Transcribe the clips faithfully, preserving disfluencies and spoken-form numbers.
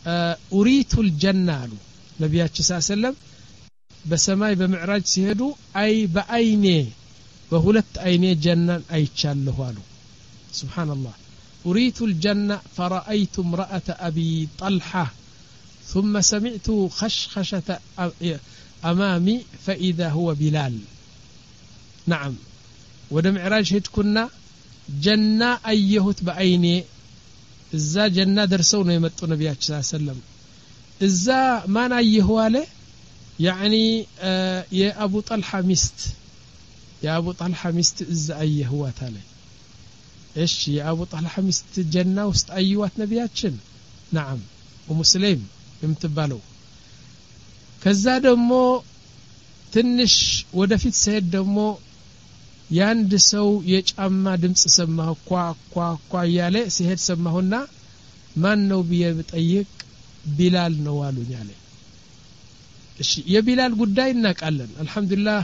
ኡሪቱ الجنة አሉ ነብያችን ሰለላሁ በሰማይ በመዕራጅ ሲሄዱ አይ በአይኔ በሁለት አይኔ ጀናን አይቻለሁ አሉ ሱብሃንአላህ ኡሪቱ الجنة فرأيت امرأة أبي طلحة ثم سمعت خشخشة أمامي فإذا هو بلال نعم ወደ ምዕራጅ ሄድኩና ጀና አየሁት በአይኔ እዛ ጀና ደርሰው ነው የመጡ ነብያችን ሰለላሁ እዛ ማን አየሁ አለ يعني የአቡ ጠልሃ ሚስት የአቡ ጠልሃ ሚስት እዛ አየሁዋት አለ እሺ የአቡ ጠልሃ ሚስት ጀና ውስጥ አየዋት ነብያችን نعم ወሙስሊም የምትባለው ከዛ ደግሞ ትንሽ ወደፊት ሲሄድ ደግሞ ያንድ ሰው የጫማ ድምጽ ሰማሁ ኳ ኳ ኳ ያለ ሲሄድ ሰማሁና ማን ነው ብዬ ብጠይቅ ቢላል ነው አሉኝ አለ እሺ የቢላል ጉዳይ እናቃለን አልহামዱሊላህ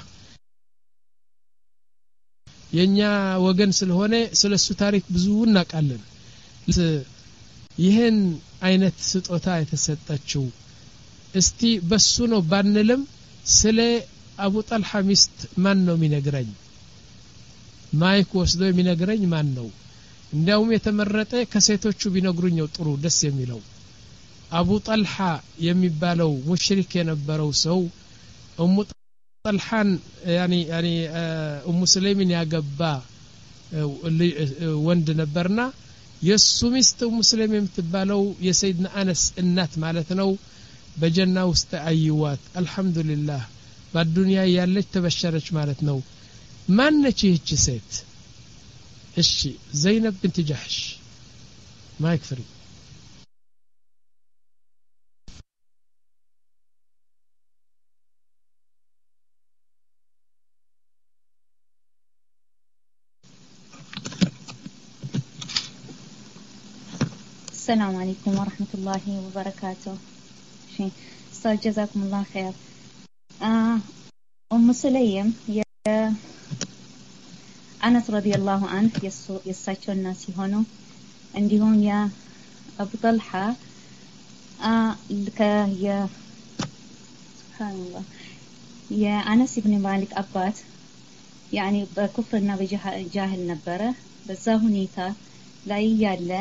የኛ ወገን ስለሆነ ስለሱ ታሪክ ብዙ እናቃለን ይሄን አይነት ስጦታ የተሰጠችው እስቲ በሱ ነው ባንልም ስለ አቡ ጠልሃ ሚስት ማን ነው የሚነግረኝ ማይክ ወስዶ የሚነግረኝ ማን ነው እንዲያውም የተመረጠ ከሴቶቹ ቢነግሩኝ ጥሩ ደስ የሚለው አቡ ጠልሃ የሚባለው ሙሽሪክ የነበረው ሰው ኡሙ ጠልሃን يعني يعني ኡሙ ሰለምን ያገባ ወንድ ነበርና የሱ ሚስት ኡሙ ሰለም የምትባለው የሰይድና አነስ እናት ማለት ነው በጀና ውስጥ አይዋት አልহামዱሊላህ በዱንያ ያለች ተበሸረች ማለት ነው ማን ነች ይህች ሴት እሺ ዘይነብ بنت جحش ማይክ ፍሪ السلام عليكم ورحمة الله وبركاته شيء استاذ جزاكم الله خير آه أم سليم يا أنس رضي الله عنه يسو يساچو الناس هونو عندهم يا أبو طلحة آه لك يا سبحان الله يا أنس بن مالك أبات يعني بكفرنا بجاهل نبره بزاهنيتا لا ياله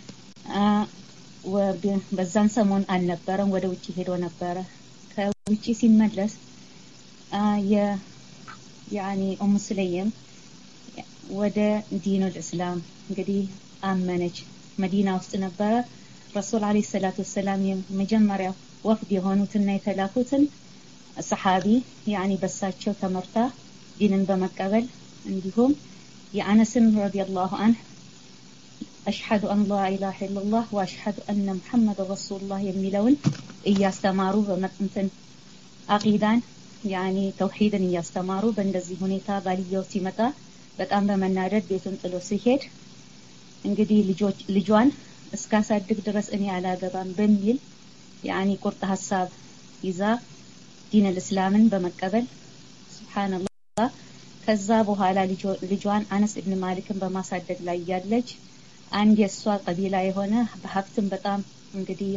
وبزان سمون አልነበረም ወደ ውጪ ሄዶ ነበረ ከውጪ ሲመለስ ያ يعني ام سليم ወደ ዲኑል እስላም እንግዲህ አመነች መዲና ውስጥ ነበረ ረሱል አለይሂ ሰላቱ ወሰለም የመጀመሪያው ወፍድ የሆኑትና የተላኩትን ሰሃቢ يعني በሳቸው ተመርታ ዲንን በመቀበል እንዲሁም የአነስን ረዲየላሁ ዐንሁ أشهد أن لا إله إلا الله وأشهد أن محمد رسول الله يميلون إياستماروا بمتن عقيدان يعني توحيدا إياستماروا بندزي هنيتا باليو سيمتا በጣም በመናደድ ቤቱን ጥሎ ሲሄድ እንግዲህ ልጆች ልጇን እስካሳድግ ድረስ እኔ አላገባም በሚል يعني ቁርጥ ሐሳብ ይዛ ዲን እስላምን በመቀበል ሱብሃንአላህ ከዛ በኋላ ልጇን አነስ ኢብኑ ማሊክን በማሳደግ ላይ ያለች አንድ የሷ ቀቢላ የሆነ በሀብትም በጣም እንግዲህ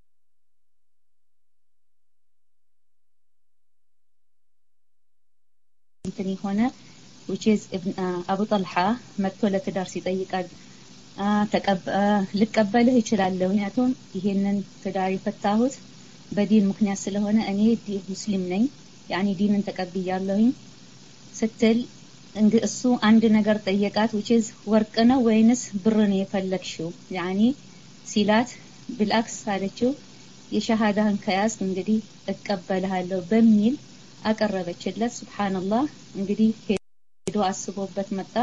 እንትን ሆነ which is አቡ ጠልሃ መጥቶ ለትዳር ሲጠይቃል ተቀበ ልቀበልህ ይችላልው ምክንያቱም ይሄንን ትዳር የፈታሁት በዲን ምክንያት ስለሆነ እኔ ሙስሊም ነኝ يعني ዲንን ተቀብያለሁኝ ስትል እንግ እሱ አንድ ነገር ጠየቃት which is ወርቅ ነው ወይንስ ብር ነው የፈለግሽው يعني ሲላት بالعكس አለችው የሸሃዳን ከያዝ እንግዲህ እቀበልሃለሁ በሚል አቀረበችለት ሱብሃንአላህ እንግዲህ ሄዶ አስቦበት መጣ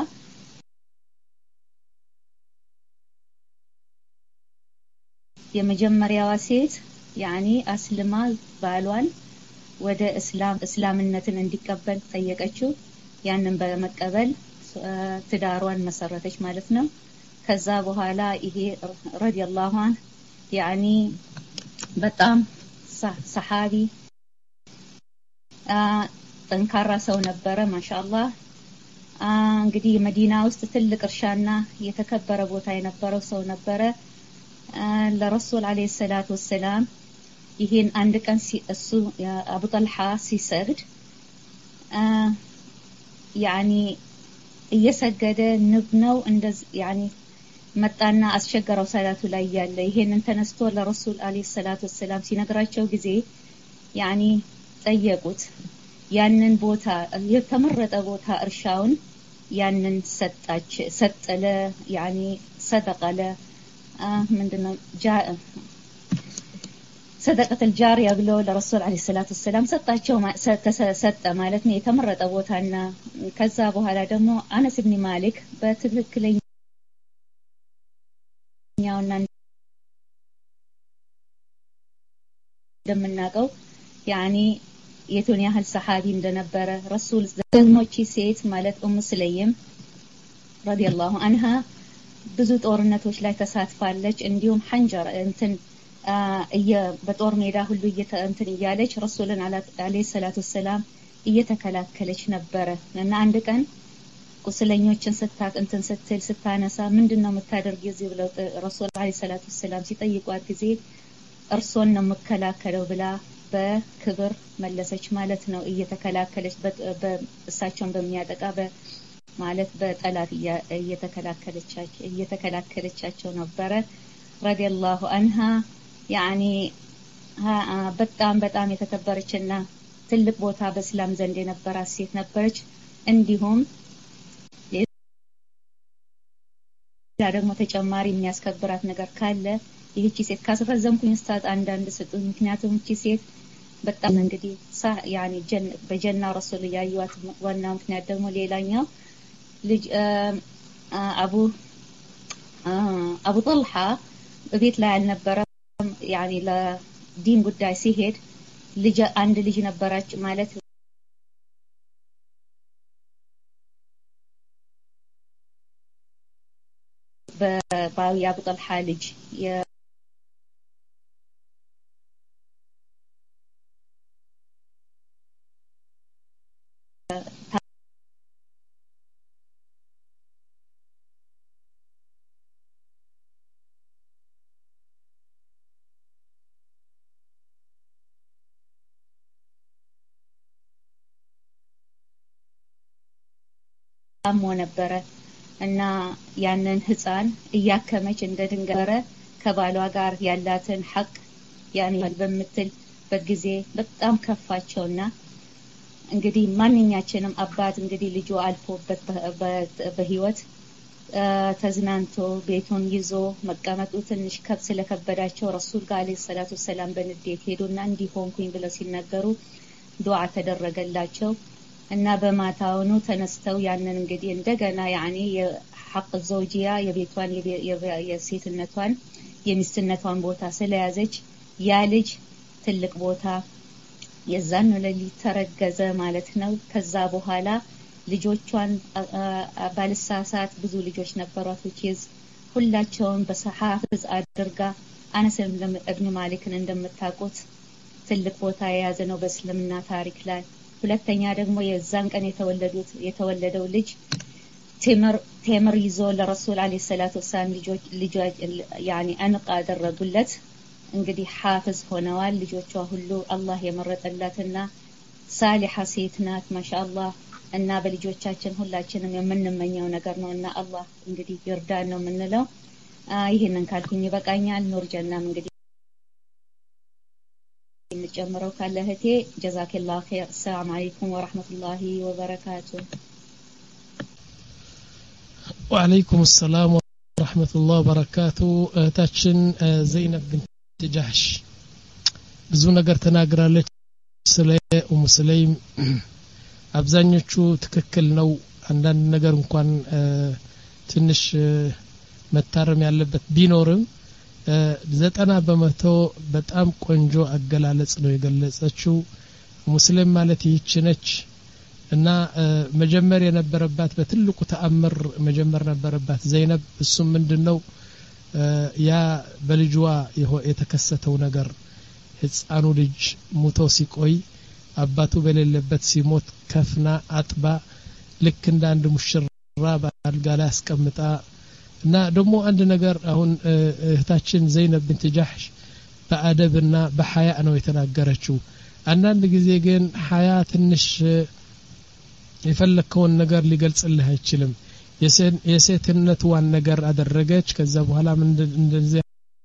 የመጀመሪያዋ ሴት يعني አስልማ ባሏን ወደ እስላም እስላምነትን እንዲቀበል ጠየቀችው ያንን በመቀበል ትዳሯን መሰረተች ማለት ነው ከዛ በኋላ ይሄ ረዲየላሁ ዐን يعني በጣም ሰሃቢ ጠንካራ ሰው ነበረ ማሻአላህ እንግዲህ መዲና ውስጥ ትልቅ እርሻና የተከበረ ቦታ የነበረው ሰው ነበረ ለረሱል አለይሂ ሰላቱ ወሰላም ይሄን አንድ ቀን እሱ አቡ ጠልሃ ሲሰግድ ያኒ እየሰገደ ንብ ነው እንደዚህ ያኒ መጣና አስቸገረው ሰላቱ ላይ ያለ ይሄንን ተነስቶ ለረሱል አለይሂ ሰላቱ ወሰላም ሲነግራቸው ጊዜ ያኒ ጠየቁት ያንን ቦታ የተመረጠ ቦታ እርሻውን ያንን ሰጣች ሰጠለ ያኒ ሰደቀለ ምንድነው ጃ ሰደቀተ الجاريه ብሎ ለረሱል አለይሂ ሰላቱ ወሰላም ሰጣቸው ሰጠ ማለት ነው የተመረጠ ቦታና ከዛ በኋላ ደግሞ አነስ ኢብኑ ማሊክ በትክክለኛውና እንደምናቀው ያኒ የቱን ያህል ሰሃቢ እንደነበረ ረሱል ዘሞቺ ሴት ማለት ኡም ሰለይም ረዲየላሁ ዐንሃ ብዙ ጦርነቶች ላይ ተሳትፋለች እንዲሁም ሐንጀር እንትን በጦር ሜዳ ሁሉ እየተንትን እያለች ረሱልን አለይሂ ሰላቱ ወሰላም እየተከላከለች ነበር እና አንድ ቀን ቁስለኞችን ስታት እንትን ስትል ስታነሳ ምንድነው የምታደርጊው እዚህ ብለው ረሱል አለይሂ ሰላቱ ወሰላም ሲጠይቋት ጊዜ እርሶን ነው መከላከለው ብላ በክብር መለሰች ማለት ነው እየተከላከለች በእሳቸውን በሚያጠቃ ማለት በጠላት እየተከላከለቻቸው እየተከላከለቻቸው ነበር ረዲየላሁ ዐንሃ ያኒ በጣም በጣም የተከበረችና ትልቅ ቦታ በእስላም ዘንድ የነበራት ሴት ነበረች እንዲሁም ያ ደግሞ ተጨማሪ የሚያስከብራት ነገር ካለ ይህቺ ሴት ካስረዘምኩኝ ስታት አንዳንድ ስጡ ምክንያቱም እቺ ሴት በጣም እንግዲህ ያኒ ጀን በጀና ረሱል ያዩት ዋናው ምክንያት ደግሞ ሌላኛው ልጅ አቡ አቡ ጠልሃ በቤት ላይ አልነበረ ያኒ ለዲን ጉዳይ ሲሄድ ልጅ አንድ ልጅ ነበራች ማለት በባው ያቡ ጠልሃ ልጅ አሞ ነበረ እና ያንን ህፃን እያከመች እንደድንገረ ከባሏ ጋር ያላትን ሐቅ ያኒ በመትል በጊዜ በጣም ከፋቸውና እንግዲህ ማንኛችንም አባት እንግዲህ ልጁ አልፎበት በህይወት ተዝናንቶ ቤቱን ይዞ መቀመጡ ትንሽ ከብ ስለከበዳቸው ረሱል አለይሂ ሰላቱ ወሰላም በንዴት ሄዱና እንዲሆንኩኝ ብለው ሲናገሩ ዱዓ ተደረገላቸው እና በማታውኑ ተነስተው ያንን እንግዲህ እንደገና ያኒ የሐቅ ዘውጂያ የቤቷን የሴትነቷን የሚስትነቷን ቦታ ስለያዘች ያ ልጅ ትልቅ ቦታ የዛን ለሊት ተረገዘ ማለት ነው ከዛ በኋላ ልጆቿን ባልሳሳት ብዙ ልጆች ነበሯት ወጪዝ ሁላቸውን በሰሃፍዝ አድርጋ አነስ ኢብኑ ማሊክን እንደምታውቁት ትልቅ ቦታ የያዘ ነው በእስልምና ታሪክ ላይ ሁለተኛ ደግሞ የዛን ቀን የተወለዱት የተወለደው ልጅ ቴምር ቴምር ይዞ ለረሱል አለይሂ ሰላቱ ወሰላም ልጆች ልጆች ያኒ አንቃ አደረጉለት እንግዲህ ሐافظ ሆነዋል ልጆቿ ሁሉ አላህ የመረጠላትና ሳሊሃ ሴት ናት ማሻአላህ እና በልጆቻችን ሁላችንም የምንመኘው ነገር ነውና አላህ እንግዲህ ይርዳን ነው የምንለው ይሄንን ካልኩኝ ይበቃኛል ኑር ጀናም እንግዲህ እንጨምረው ካለ እህቴ ጀዛከላሁ ኸይር ሰላም አለይኩም ወራህመቱላሂ ወበረካቱ ወአለይኩም ሰላም ወራህመቱላሂ ወበረካቱ እህታችን ዘይነብ ቢንት ጃህሽ ብዙ ነገር ተናግራለች ስለ ኡም ሰለይም አብዛኞቹ ትክክል ነው አንዳንድ ነገር እንኳን ትንሽ መታረም ያለበት ቢኖርም ዘጠና በመቶ በጣም ቆንጆ አገላለጽ ነው የገለጸችው ሙስሊም ማለት ይህች ነች እና መጀመር የነበረባት በትልቁ ተአምር መጀመር ነበረባት ዘይነብ እሱም ምንድነው ያ በልጅዋ የተከሰተው ነገር ህፃኑ ልጅ ሙቶ ሲቆይ አባቱ በሌለበት ሲሞት ከፍና አጥባ ልክ እንደ አንድ ሙሽራ በአልጋ ላይ አስቀምጣ እና ደግሞ አንድ ነገር አሁን እህታችን ዘይነብ ቢንት ጃህሽ በአደብና በሐያ ነው የተናገረችው አንዳንድ ጊዜ ግን ሐያ ትንሽ የፈለከውን ነገር ሊገልጽልህ አይችልም የሴትነቷን ነገር አደረገች ከዛ በኋላ ምን እንደዚህ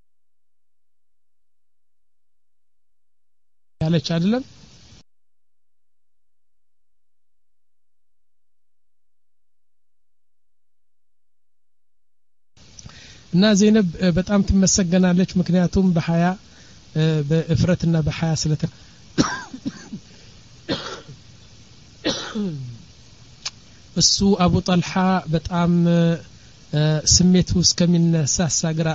ያለች አይደለም እና ዘይነብ በጣም ትመሰገናለች ምክንያቱም በሐያ በእፍረትና በሐያ ስለተ እሱ አቡ ጠልሃ በጣም ስሜቱ እስከሚነሳ ሳግራ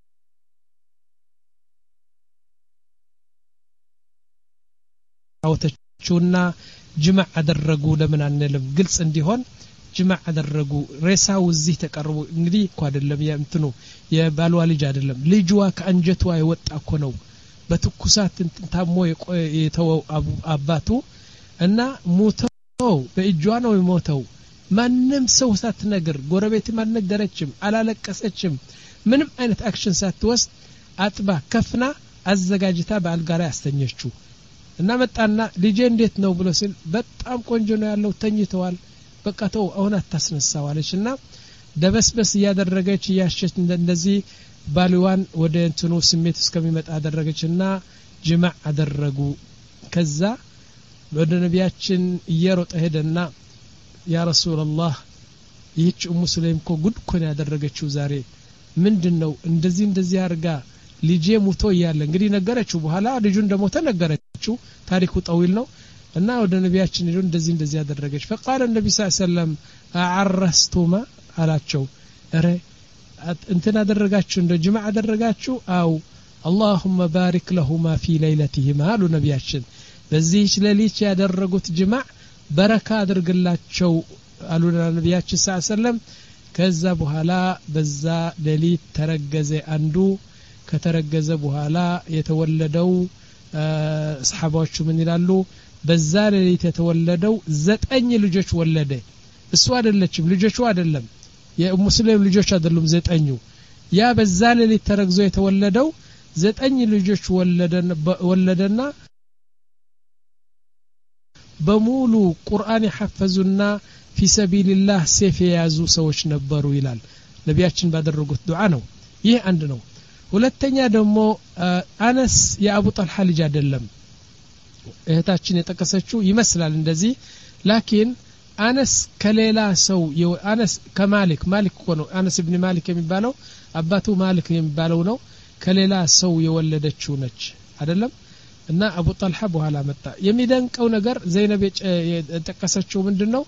አጫውተችውና ጅማዕ አደረጉ ለምን አንልም ግልጽ እንዲሆን ጅማዕ አደረጉ ሬሳው እዚህ ተቀርቦ እንግዲህ እኮ አይደለም የእንትኑ የባልዋ ልጅ አይደለም ልጅዋ ከአንጀቷ የወጣ እኮ ነው በትኩሳት ታሞ የተወው አባቱ እና ሞተው በእጇ ነው የሞተው ማንም ሰው ሳትነግር ጎረቤት ማልነገረችም አላለቀሰችም ምንም አይነት አክሽን ሳትወስድ አጥባ ከፍና አዘጋጅታ በአልጋራ ያስተኘችው እና መጣና ልጄ እንዴት ነው ብሎ ሲል በጣም ቆንጆ ነው ያለው ተኝተዋል በቃ ተው አሁን አታስነሳዋለችና ደበስበስ ያደረገች ያሸች እንደዚህ ባልዋን ወደ እንትኑ ስሜት እስከሚመጣ አደረገችና ጅማዕ አደረጉ ከዛ ወደ ነቢያችን እየሮጠ ሄደና ያ ረሱላህ ይህች ኡሙ ሱለይም እኮ ጉድ እኮ ነው ያደረገችው ዛሬ ምንድነው እንደዚህ እንደዚህ አርጋ ልጄ ሙቶ ያለ እንግዲህ ነገረችው በኋላ ልጁ እንደሞተ ነገረችው ታሪኩ ጠዊል ነው እና ወደ ነቢያችን ሄዶ እንደዚህ እንደዚህ ያደረገች فقال النبي صلى الله عليه وسلم اعرستما አላቸው እረ እንትን አደረጋችሁ እንደ ጅማዕ አደረጋችሁ አው اللهم بارك لهما في ليلتهما አሉ ነቢያችን በዚህ ሌሊት ያደረጉት ጅማዕ በረካ አድርግላቸው አሉ ነቢያችን ሰለላሁ ዐለይሂ ወሰለም ከዛ በኋላ በዛ ሌሊት ተረገዘ አንዱ ከተረገዘ በኋላ የተወለደው ሰሃባዎቹ ምን ይላሉ በዛ ሌሊት የተወለደው ዘጠኝ ልጆች ወለደ እሱ አይደለችም ልጆቹ አይደለም የሙስሊም ልጆች አይደሉም ዘጠኙ ያ በዛ ሌሊት ተረግዞ የተወለደው ዘጠኝ ልጆች ወለደና ወለደና በሙሉ ቁርአን يحفظuna في سبيل الله سيف የያዙ ሰዎች ነበሩ ይላል ነቢያችን ባደረጉት ዱዓ ነው ይህ አንድ ነው ሁለተኛ ደግሞ አነስ የአቡ ጠልሃ ልጅ አይደለም እህታችን የጠቀሰችው ይመስላል እንደዚህ ላኪን አነስ ከሌላ ሰው አነስ ከማሊክ ማሊክ ሆኖ አነስ ኢብኑ ማሊክ የሚባለው አባቱ ማሊክ የሚባለው ነው ከሌላ ሰው የወለደችው ነች አይደለም እና አቡ ጠልሃ በኋላ መጣ የሚደንቀው ነገር ዘይነብ የጠቀሰችው ምንድነው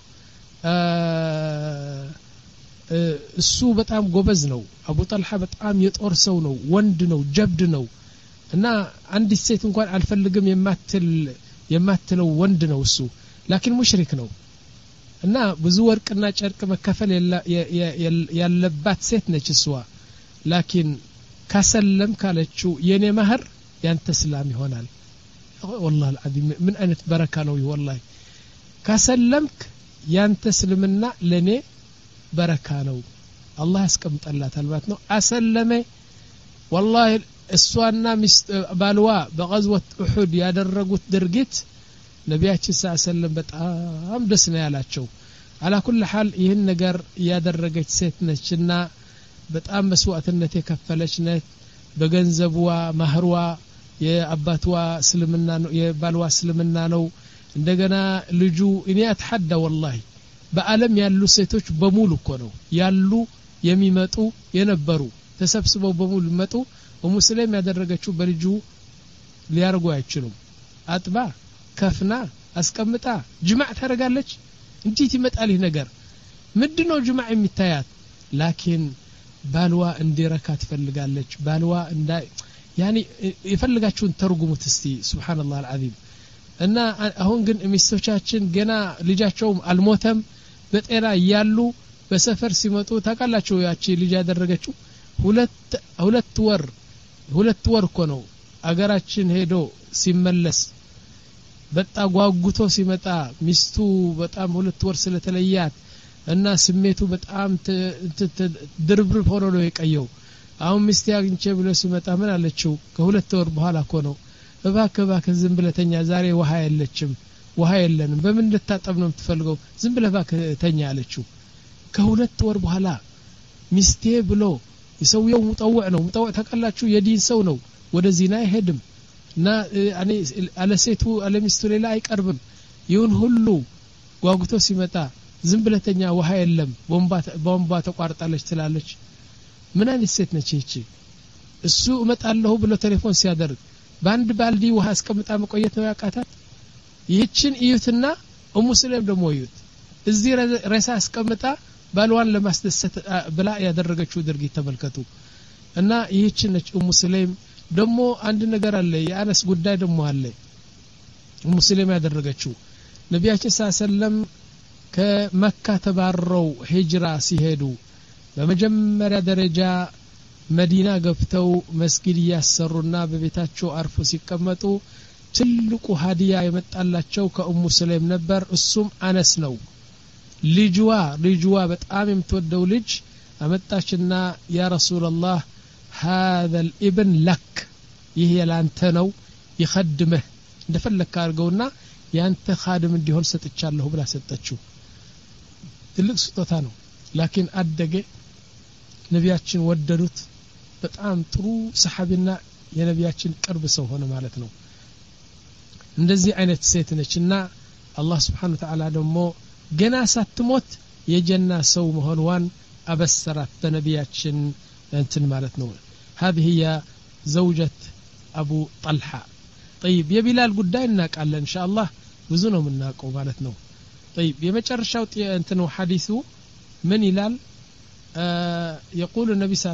እሱ በጣም ጎበዝ ነው አቡ ጠልሃ በጣም የጦር ሰው ነው ወንድ ነው ጀብድ ነው እና አንድ ሴት እንኳን አልፈልግም የማትል የማትለው ወንድ ነው እሱ ላኪን ሙሽሪክ ነው እና ብዙ ወርቅና ጨርቅ መከፈል ያለባት ሴት ነች እሷ ላኪን ካሰለም ካለችው የኔ ማህር ያንተ እስላም ይሆናል والله العظيم من አይነት በረካ ነው والله ካሰለምክ ያንተ እስልምና ለኔ በረካ ነው አላህ ያስቀምጣላታል ማለት ነው አሰለመ والله እሷና ባልዋ በغزوة احد ያደረጉት ድርጊት ነቢያችን ሰለላሁ ዐለይሂ ወሰለም በጣም ደስ ነው ያላቸው على كل حال ይህን ነገር ያደረገች ሴት ነችና በጣም መስዋዕትነት የከፈለች ነች በገንዘብዋ ማህርዋ የአባቷ እስልምና ነው የባልዋ እስልምና ነው እንደገና ልጁ እኔ አትሐዳ والله በአለም ያሉ ሴቶች በሙሉ እኮ ነው ያሉ የሚመጡ የነበሩ ተሰብስበው በሙሉ መጡ ወሙስሊም ያደረገችው በልጁ ሊያርጉ አይችሉም አጥባ ከፍና አስቀምጣ ጅማዕ ታረጋለች እንዴት ይመጣል ይህ ነገር ምንድነው ጅማዕ የሚታያት ላኪን ባልዋ እንዲረካ ትፈልጋለች ባልዋ እንዳ ያኒ ይፈልጋችሁን ተርጉሙት እስቲ ሱብሃንአላህ አልዓዚም እና አሁን ግን ሚስቶቻችን ገና ልጃቸው አልሞተም በጤና ያሉ በሰፈር ሲመጡ ታቃላችሁ ያቺ ልጅ ያደረገችው ሁለት ሁለት ወር ሁለት ወር እኮ ነው አገራችን ሄዶ ሲመለስ በጣም ጓጉቶ ሲመጣ ሚስቱ በጣም ሁለት ወር ስለተለያት እና ስሜቱ በጣም ድርብርብ ሆኖ ነው የቀየው አሁን ሚስቴ አግኝቼ ብሎ ሲመጣ ምን አለችው ከሁለት ወር በኋላ እኮ ነው እባክህ እባክህ ዝም ብለህ ተኛ ዛሬ ውሃ የለችም ውሃ የለንም በምን ልታጠብ ነው የምትፈልገው ዝም ብለህ እባክህ ተኛ አለችው ከሁለት ወር በኋላ ሚስቴ ብሎ የሰውየው ሙጠውዕ ነው ሙጠውዕ ተቀላችሁ የዲን ሰው ነው ወደ ዚና አይሄድም እና እኔ አለ ሴቱ አለ ሚስቱ ሌላ አይቀርብም ይሁን ሁሉ ጓጉቶ ሲመጣ ዝም ብለህ ተኛ ውሃ የለም ቦምባ ቦምባ ተቋርጣለች ትላለች ምን አይነት ሴት ነች እቺ እሱ እመጣለሁ ብሎ ቴሌፎን ሲያደርግ ባንድ ባልዲ ውሃ አስቀምጣ መቆየት ነው ያቃታት ይህችን እዩትና ኡሙ ሰለም ደሞ እዩት እዚህ ረሳ አስቀምጣ ባልዋን ለማስደሰት ብላ ያደረገችው ድርጊት ተመልከቱ እና ይህችን ነች ኡሙ ሰለም ደሞ አንድ ነገር አለ የአነስ ጉዳይ ደሞ አለ ኡሙ ሰለም ያደረገችው ነብያችን ሰለም ከመካ ተባረው ሂጅራ ሲሄዱ በመጀመሪያ ደረጃ መዲና ገብተው መስጊድ ያሰሩና በቤታቸው አርፎ ሲቀመጡ ትልቁ ሀዲያ የመጣላቸው ከኡሙ ሰለም ነበር እሱም አነስ ነው ልጅዋ ልጅዋ በጣም የምትወደው ልጅ አመጣችና ያ ረሱላህ هذا الابن لك ይሄ ያንተ ነው ይخدمه እንደፈለክ አርገውና ያንተ ኻድም እንዲሆን ሰጥቻለሁ ብላ ሰጠችው ትልቅ ስጦታ ነው ላኪን አደገ ነብያችን ወደዱት በጣም ጥሩ ሰሐቢና የነብያችን ቅርብ ሰው ሆነ ማለት ነው እንደዚህ አይነት ሴት ነችና አላህ Subhanahu Wa Ta'ala ደግሞ ገና ሳትሞት የጀና ሰው መሆኗን አበሰራት በነብያችን እንትን ማለት ነው هذه هي زوجة أبو طلحة طيب የቢላል ጉዳይ እናቃለን ኢንሻአላህ ብዙ ነው የምናቀው ማለት ነው طيب የመጨረሻው እንትን ነው ሐዲሱ ምን ይላል يقول النبي